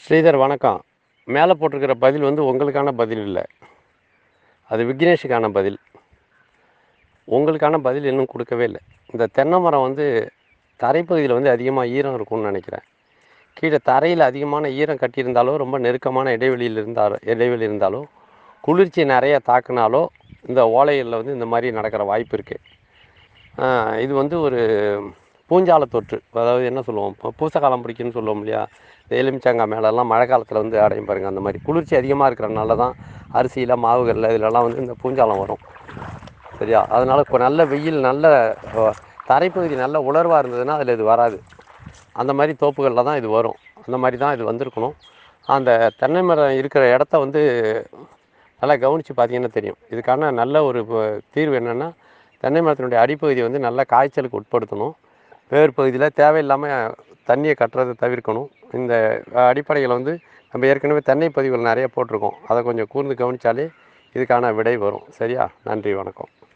ஸ்ரீதர் வணக்கம். மேலே போட்டிருக்கிற பதில் வந்து உங்களுக்கான பதில் இல்லை, அது விக்னேஷுக்கான பதில். உங்களுக்கான பதில் இன்னும் கொடுக்கவே இல்லை. இந்த தென்னை மரம் வந்து தரைப்பகுதியில் வந்து அதிகமாக ஈரம் இருக்கும்னு நினைக்கிறேன். கீழே தரையில் அதிகமான ஈரம் கட்டியிருந்தாலோ, ரொம்ப நெருக்கமான இடைவெளி இருந்தாலோ, குளிர்ச்சி நிறைய தாக்குனாலோ இந்த ஓலைகளில் வந்து இந்த மாதிரி நடக்கிற வாய்ப்பு இருக்குது. இது வந்து ஒரு பூஞ்சால தொற்று, அதாவது என்ன சொல்லுவோம், இப்போ பூசக்காலம் பிடிக்குன்னு சொல்லுவோம் இல்லையா, இந்த எலுமிச்சங்காய் மேலெல்லாம் மழை காலத்தில் வந்து அடையும் பாருங்கள். அந்த மாதிரி குளிர்ச்சி அதிகமாக இருக்கிறனால தான் அரிசியில் மாவுகளில் இதிலெல்லாம் வந்து இந்த பூஞ்சாலம் வரும். சரியா? அதனால் இப்போ நல்ல வெயில், நல்ல தரைப்பகுதி நல்ல உலர்வாக இருந்ததுன்னா அதில் இது வராது. அந்த மாதிரி தோப்புகளில் தான் இது வரும். அந்த மாதிரி தான் இது வந்திருக்கணும். அந்த தென்னை மரம் இருக்கிற இடத்த வந்து நல்லா கவனித்து பார்த்தீங்கன்னா தெரியும். இதுக்கான நல்ல ஒரு தீர்வு என்னென்னா, தென்னை மரத்தினுடைய அடிப்பகுதியை வந்து நல்லா காய்ச்சலுக்கு உட்படுத்தணும். வேர் பகுதியில் தேவையில்லாமல் தண்ணியை கட்டுறதை தவிர்க்கணும். இந்த அடிப்படையில் வந்து நம்ம ஏற்கனவே தென்னை பதிவுகள் நிறைய போட்டிருக்கோம். அதை கொஞ்சம் கூர்ந்து கவனித்தாலே இதுக்கான விடை வரும். சரியா? நன்றி, வணக்கம்.